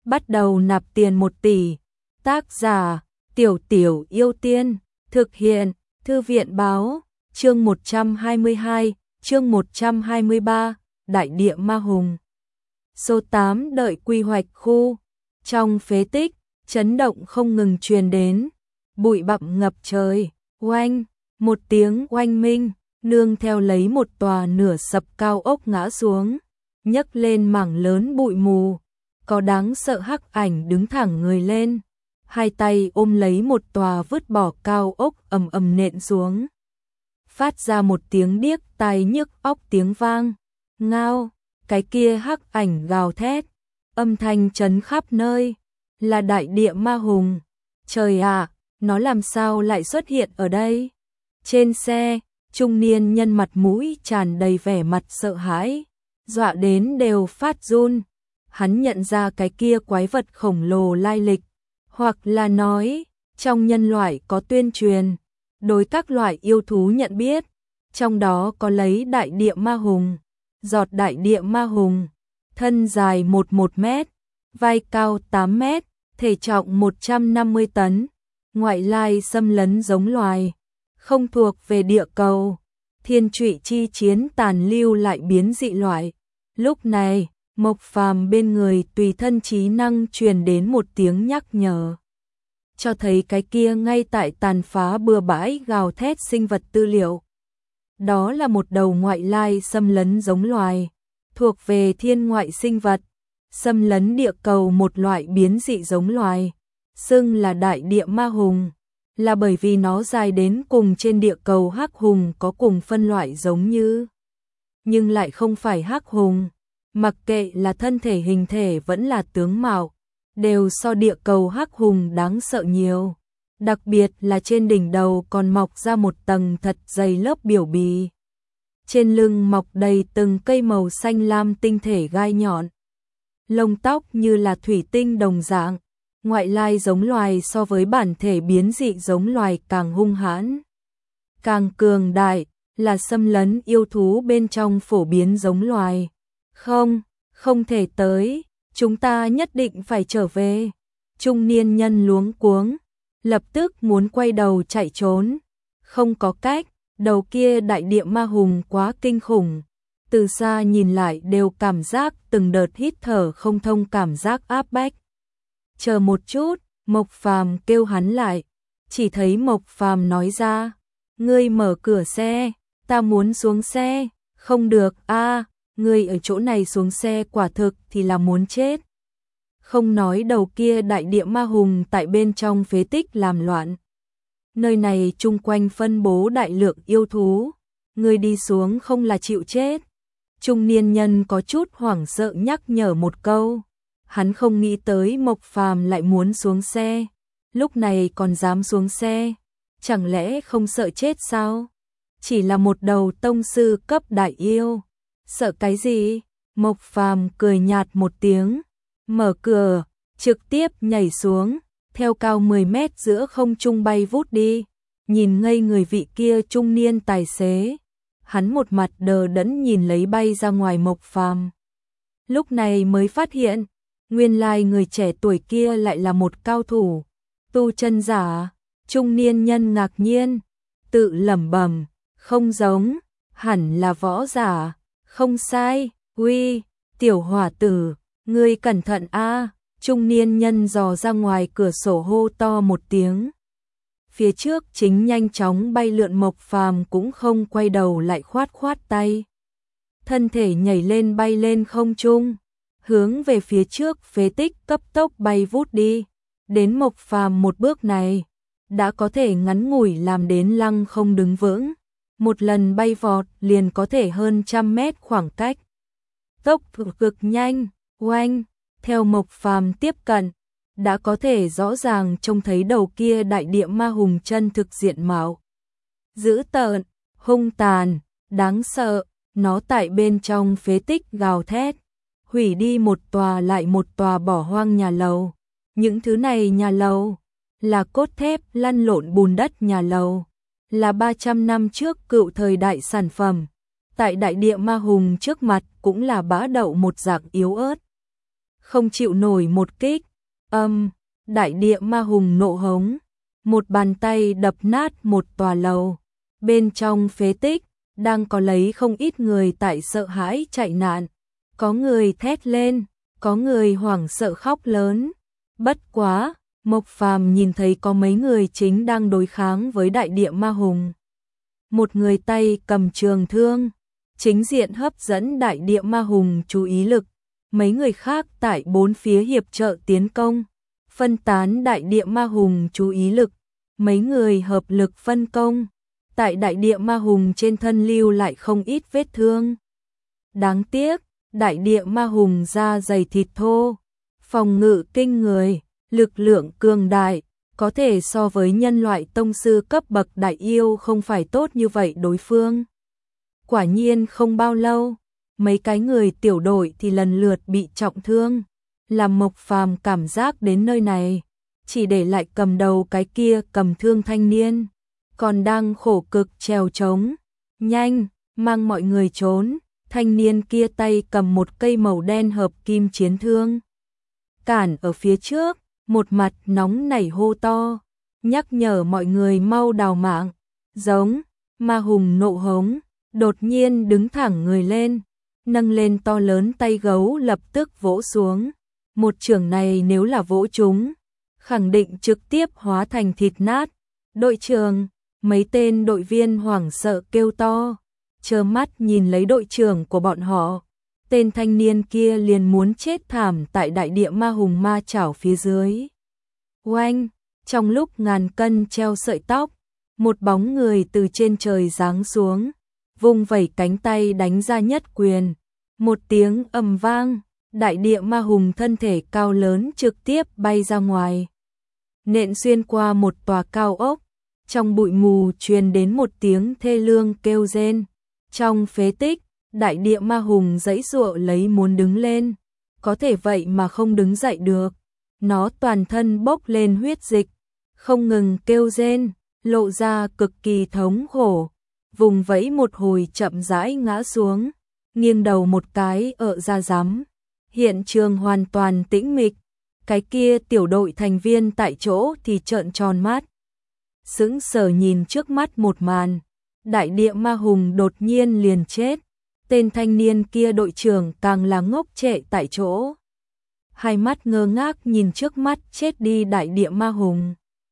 bắt đầu nạp tiền 1 tỷ. Tác giả Tiểu Tiểu Yêu Tiên. Thực hiện Thư viện Báo. Chương 122, chương 123, Đại địa ma hùng. Số 8 đợi quy hoạch khu. Trong phế tích, chấn động không ngừng truyền đến. Bụi bặm ngập trời. Oanh, một tiếng oanh minh, nương theo lấy một tòa nửa sập cao ốc ngã xuống, nhấc lên mảng lớn bụi mù. Có đáng sợ hắc ảnh đứng thẳng người lên, hai tay ôm lấy một tòa vứt bỏ cao ốc ầm ầm nện xuống. Phát ra một tiếng điếc tai nhức óc tiếng vang. Ngao, cái kia hắc ảnh gào thét, âm thanh chấn khắp nơi, là đại địa ma hùng. Trời ạ, nó làm sao lại xuất hiện ở đây? Trên xe, trung niên nhân mặt mũi tràn đầy vẻ mặt sợ hãi, dọa đến đều phát run. Hắn nhận ra cái kia quái vật khổng lồ lai lịch, hoặc là nói, trong nhân loại có tuyên truyền, đối các loại yêu thú nhận biết, trong đó có lấy đại địa ma hùng. Giọt đại địa ma hùng, thân dài 11 mét, vai cao 8 mét, thể trọng 150 tấn, ngoại lai xâm lấn giống loài, không thuộc về địa cầu, thiên trụy chi chiến tàn lưu lại biến dị loại. Lúc này, Mộc Phàm bên người tùy thân trí năng truyền đến một tiếng nhắc nhở, cho thấy cái kia ngay tại tàn phá bừa bãi gào thét sinh vật tư liệu. Đó là một đầu ngoại lai xâm lấn giống loài, thuộc về thiên ngoại sinh vật, xâm lấn địa cầu một loại biến dị giống loài, xưng là đại địa ma hùng, là bởi vì nó dài đến cùng trên địa cầu hắc hùng có cùng phân loại giống như, nhưng lại không phải hắc hùng, mặc kệ là thân thể hình thể vẫn là tướng mạo, đều so địa cầu hắc hùng đáng sợ nhiều. Đặc biệt là trên đỉnh đầu còn mọc ra một tầng thật dày lớp biểu bì. Trên lưng mọc đầy từng cây màu xanh lam tinh thể gai nhọn. Lông tóc như là thủy tinh đồng dạng. Ngoại lai giống loài so với bản thể biến dị giống loài càng hung hãn, càng cường đại, là xâm lấn yêu thú bên trong phổ biến giống loài. Không thể tới, chúng ta nhất định phải trở về. Trung niên nhân luống cuống, lập tức muốn quay đầu chạy trốn. Không có cách, đầu kia đại địa ma hùng quá kinh khủng. Từ xa nhìn lại đều cảm giác từng đợt hít thở không thông, cảm giác áp bách. Chờ một chút, Mộc Phàm kêu hắn lại. Chỉ thấy Mộc Phàm nói ra, ngươi mở cửa xe, ta muốn xuống xe. Không được a, ngươi ở chỗ này xuống xe quả thực thì là muốn chết. Không nói đầu kia đại địa ma hùng tại bên trong phế tích làm loạn. Nơi này chung quanh phân bố đại lượng yêu thú, ngươi đi xuống không là chịu chết. Trung niên nhân có chút hoảng sợ nhắc nhở một câu. Hắn không nghĩ tới Mộc Phàm lại muốn xuống xe, lúc này còn dám xuống xe, chẳng lẽ không sợ chết sao? Chỉ là một đầu tông sư cấp đại yêu, sợ cái gì? Mộc Phàm cười nhạt một tiếng, mở cửa, trực tiếp nhảy xuống, theo cao 10 mét giữa không trung bay vút đi. Nhìn ngây người vị kia trung niên tài xế, hắn một mặt đờ đẫn nhìn lấy bay ra ngoài Mộc Phàm. Lúc này mới phát hiện, nguyên lai người trẻ tuổi kia lại là một cao thủ, tu chân giả. Trung niên nhân ngạc nhiên, tự lẩm bẩm, không giống, hẳn là võ giả, không sai. Uy, tiểu hỏa tử, ngươi cẩn thận a. Trung niên nhân dò ra ngoài cửa sổ hô to một tiếng. Phía trước chính nhanh chóng bay lượn Mộc Phàm cũng không quay đầu lại khoát khoát tay. Thân thể nhảy lên bay lên không trung, hướng về phía trước phế tích cấp tốc bay vút đi. Đến Mộc Phàm một bước này, đã có thể ngắn ngủi làm đến lăng không đứng vững. Một lần bay vọt liền có thể hơn 100 mét khoảng cách. Tốc độ cực nhanh, oanh, theo Mộc Phàm tiếp cận, đã có thể rõ ràng trông thấy đầu kia đại địa ma hùng chân thực diện mạo. Dữ tợn, hung tàn, đáng sợ, nó tại bên trong phế tích gào thét, hủy đi một tòa lại một tòa bỏ hoang nhà lầu. Những thứ này nhà lầu, là cốt thép lăn lộn bùn đất nhà lầu, là 300 năm trước cựu thời đại sản phẩm. Tại đại địa ma hùng trước mặt cũng là bã đậu một dạng yếu ớt. không chịu nổi một kích. Đại địa ma hùng nộ hống, một bàn tay đập nát một tòa lầu. Bên trong phế tích, đang có lấy không ít người tại sợ hãi chạy nạn. Có người thét lên, có người hoảng sợ khóc lớn. Bất quá, Mộc Phàm nhìn thấy có mấy người chính đang đối kháng với đại địa ma hùng. Một người tay cầm trường thương, chính diện hấp dẫn đại địa ma hùng chú ý lực. Mấy người khác tại bốn phía hiệp trợ tiến công, phân tán đại địa ma hùng chú ý lực. Mấy người hợp lực phân công, tại đại địa ma hùng trên thân lưu lại không ít vết thương. Đáng tiếc, đại địa ma hùng da dày thịt thô, phòng ngự kinh người, lực lượng cường đại, có thể so với nhân loại tông sư cấp bậc đại yêu không phải tốt như vậy đối phương. Quả nhiên không bao lâu, mấy cái người tiểu đội thì lần lượt bị trọng thương, làm Mộc Phàm cảm giác đến nơi này, chỉ để lại cầm đầu cái kia cầm thương thanh niên, còn đang khổ cực trèo trống. Nhanh, mang mọi người trốn. Thanh niên kia tay cầm một cây màu đen hợp kim chiến thương, cản ở phía trước, một mặt nóng nảy hô to, nhắc nhở mọi người mau đào mạng. Giống, ma hùng nộ hống, đột nhiên đứng thẳng người lên, nâng lên to lớn tay gấu lập tức vỗ xuống. Một chưởng này nếu là vỗ chúng, khẳng định trực tiếp hóa thành thịt nát. Đội trưởng, mấy tên đội viên hoảng sợ kêu to, trơ mắt nhìn lấy đội trưởng của bọn họ. Tên thanh niên kia liền muốn chết thảm tại đại địa ma hùng ma chảo phía dưới. Oanh, trong lúc ngàn cân treo sợi tóc, một bóng người từ trên trời giáng xuống, vung vẩy cánh tay đánh ra nhất quyền. Một tiếng ầm vang, đại địa ma hùng thân thể cao lớn trực tiếp bay ra ngoài, nện xuyên qua một tòa cao ốc. Trong bụi mù truyền đến một tiếng thê lương kêu rên. Trong phế tích, đại địa ma hùng giãy giụa lấy muốn đứng lên, có thể vậy mà không đứng dậy được. Nó toàn thân bốc lên huyết dịch, không ngừng kêu rên, lộ ra cực kỳ thống khổ, vùng vẫy một hồi chậm rãi ngã xuống, nghiêng đầu một cái ở ra rắm. Hiện trường hoàn toàn tĩnh mịch, cái kia tiểu đội thành viên tại chỗ thì trợn tròn mắt, sững sờ nhìn trước mắt một màn. Đại địa ma hùng đột nhiên liền chết, tên thanh niên kia đội trưởng càng là ngốc trệ tại chỗ, hai mắt ngơ ngác nhìn trước mắt chết đi đại địa ma hùng.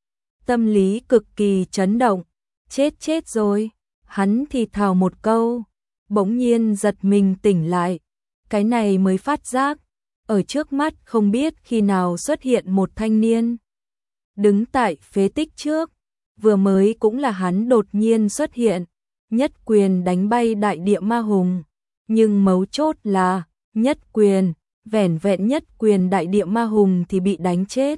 Tâm lý cực kỳ chấn động, chết rồi, hắn thì thào một câu, bỗng nhiên giật mình tỉnh lại, cái này mới phát giác, ở trước mắt không biết khi nào xuất hiện một thanh niên. Đứng tại phế tích trước, vừa mới cũng là hắn đột nhiên xuất hiện, nhất quyền đánh bay đại địa ma hùng, nhưng mấu chốt là, nhất quyền, vẻn vẹn nhất quyền đại địa ma hùng thì bị đánh chết.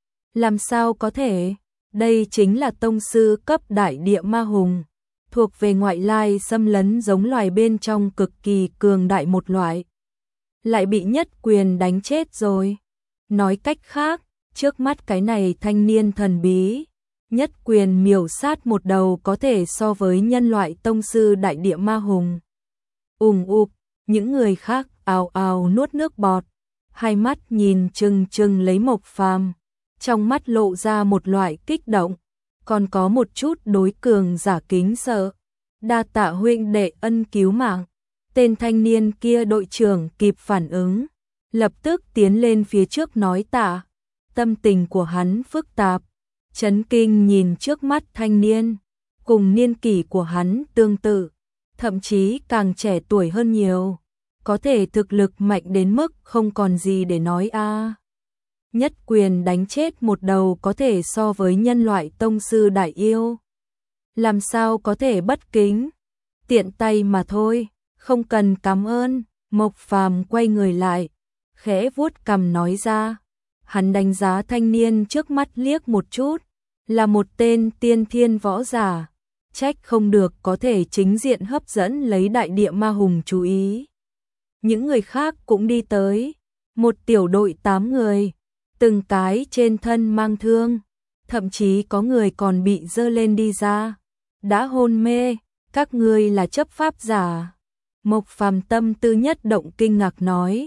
Làm sao có thể? Đây chính là tông sư cấp đại địa ma hùng, thuộc về ngoại lai xâm lấn giống loài bên trong cực kỳ cường đại một loại. Lại bị nhất quyền đánh chết rồi. Nói cách khác, trước mắt cái này thanh niên thần bí, nhất quyền miểu sát một đầu có thể so với nhân loại tông sư đại địa ma hùng. Ụp, những người khác ào ào nuốt nước bọt, hai mắt nhìn chừng lấy Mộc Phàm, trong mắt lộ ra một loại kích động, còn có một chút đối cường giả kính sợ. Đa tạ huynh đệ ân cứu mạng. Tên thanh niên kia đội trưởng kịp phản ứng, lập tức tiến lên phía trước nói tạ. Tâm tình của hắn phức tạp, chấn kinh nhìn trước mắt thanh niên, cùng niên kỷ của hắn tương tự, thậm chí càng trẻ tuổi hơn nhiều, có thể thực lực mạnh đến mức không còn gì để nói a. Nhất quyền đánh chết một đầu có thể so với nhân loại tông sư đại yêu. Làm sao có thể bất kính? Tiện tay mà thôi, không cần cảm ơn. Mộc Phàm quay người lại, khẽ vuốt cằm nói ra. Hắn đánh giá thanh niên trước mắt liếc một chút, là một tên tiên thiên võ giả, trách không được có thể chính diện hấp dẫn lấy đại địa ma hùng chú ý. Những người khác cũng đi tới, một tiểu đội 8 người, từng cái trên thân mang thương, thậm chí có người còn bị dơ lên đi ra, đã hôn mê. Các ngươi là chấp pháp giả? Mộc Phàm tâm tư nhất động kinh ngạc nói,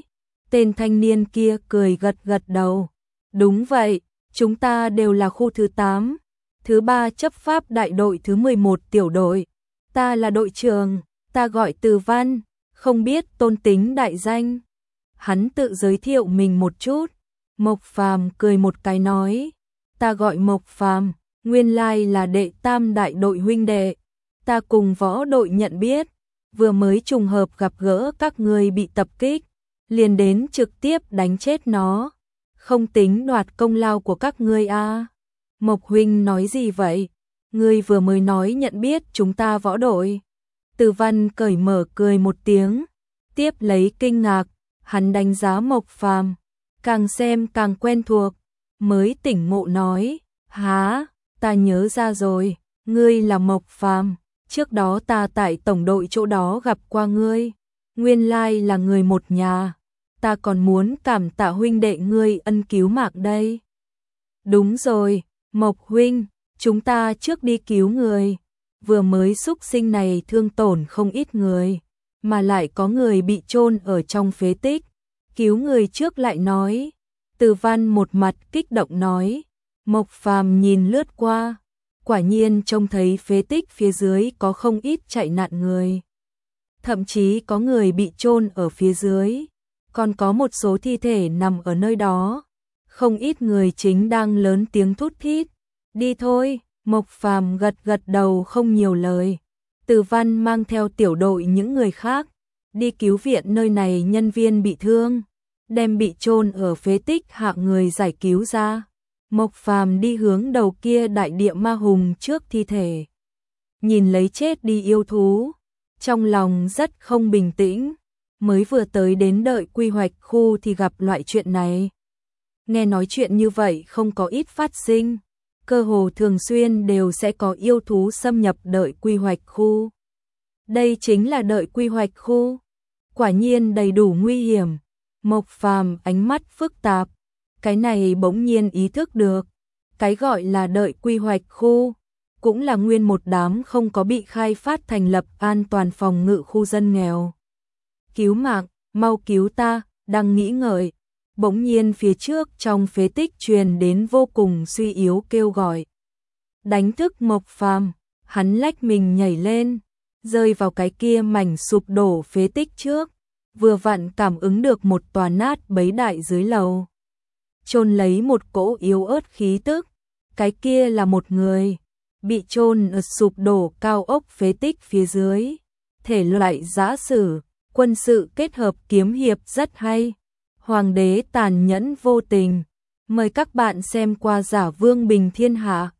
Tên thanh niên kia cười gật gật đầu. Đúng vậy, chúng ta đều là khu thứ 8, thứ 3 chấp pháp đại đội thứ 11 tiểu đội. Ta là đội trưởng, ta gọi Từ Văn, không biết tôn tính đại danh. Hắn tự giới thiệu mình một chút. Mộc Phàm cười một cái nói, ta gọi Mộc Phàm, nguyên lai là đệ tam đại đội huynh đệ. Ta cùng võ đội nhận biết, vừa mới trùng hợp gặp gỡ các người bị tập kích, liền đến trực tiếp đánh chết nó. Không tính đoạt công lao của các ngươi à? Mộc huynh nói gì vậy? Ngươi vừa mới nói nhận biết chúng ta võ đội. Từ Văn cởi mở cười một tiếng, tiếp lấy kinh ngạc, hắn đánh giá Mộc Phàm, càng xem càng quen thuộc, mới tỉnh ngộ nói, há, ta nhớ ra rồi, ngươi là Mộc Phàm, trước đó ta tại tổng đội chỗ đó gặp qua ngươi, nguyên lai là người một nhà, ta còn muốn cảm tạ huynh đệ ngươi ân cứu mạng đây. Đúng rồi, Mộc huynh, chúng ta trước đi cứu người, vừa mới xúc sinh này thương tổn không ít người, mà lại có người bị chôn ở trong phế tích, cứu người trước lại nói. Từ Văn một mặt kích động nói, Mộc Phàm nhìn lướt qua, quả nhiên trông thấy phế tích phía dưới có không ít chạy nạn người. Thậm chí có người bị chôn ở phía dưới, còn có một số thi thể nằm ở nơi đó. Không ít người chính đang lớn tiếng thút thít. Đi thôi, Mộc Phàm gật gật đầu không nhiều lời. Từ Văn mang theo tiểu đội những người khác, đi cứu viện nơi này nhân viên bị thương, đem bị chôn ở phế tích hạ người giải cứu ra. Mộc Phàm đi hướng đầu kia đại địa ma hùng trước thi thể. Nhìn lấy chết đi yêu thú, trong lòng rất không bình tĩnh, mới vừa tới đến đợi quy hoạch khu thì gặp loại chuyện này. Nghe nói chuyện như vậy không có ít phát sinh, cơ hồ thường xuyên đều sẽ có yêu thú xâm nhập đợi quy hoạch khu. Đây chính là đợi quy hoạch khu, quả nhiên đầy đủ nguy hiểm. Mộc Phàm ánh mắt phức tạp, cái này bỗng nhiên ý thức được, cái gọi là đợi quy hoạch khu, cũng là nguyên một đám không có bị khai phát thành lập an toàn phòng ngự khu dân nghèo. Cứu mạng, mau cứu ta, đang nghĩ ngợi, bỗng nhiên phía trước trong phế tích truyền đến vô cùng suy yếu kêu gọi. Đánh thức Mộc Phàm, hắn lách mình nhảy lên, rơi vào cái kia mảnh sụp đổ phế tích trước, vừa vặn cảm ứng được một tòa nát bấy đại dưới lầu. Chôn lấy một cỗ yếu ớt khí tức, cái kia là một người, bị chôn ở sụp đổ cao ốc phế tích phía dưới. Thể loại giã sử, quân sự kết hợp kiếm hiệp rất hay. Hoàng đế tàn nhẫn vô tình. Mời các bạn xem qua Giả Vương Bình Thiên Hạ.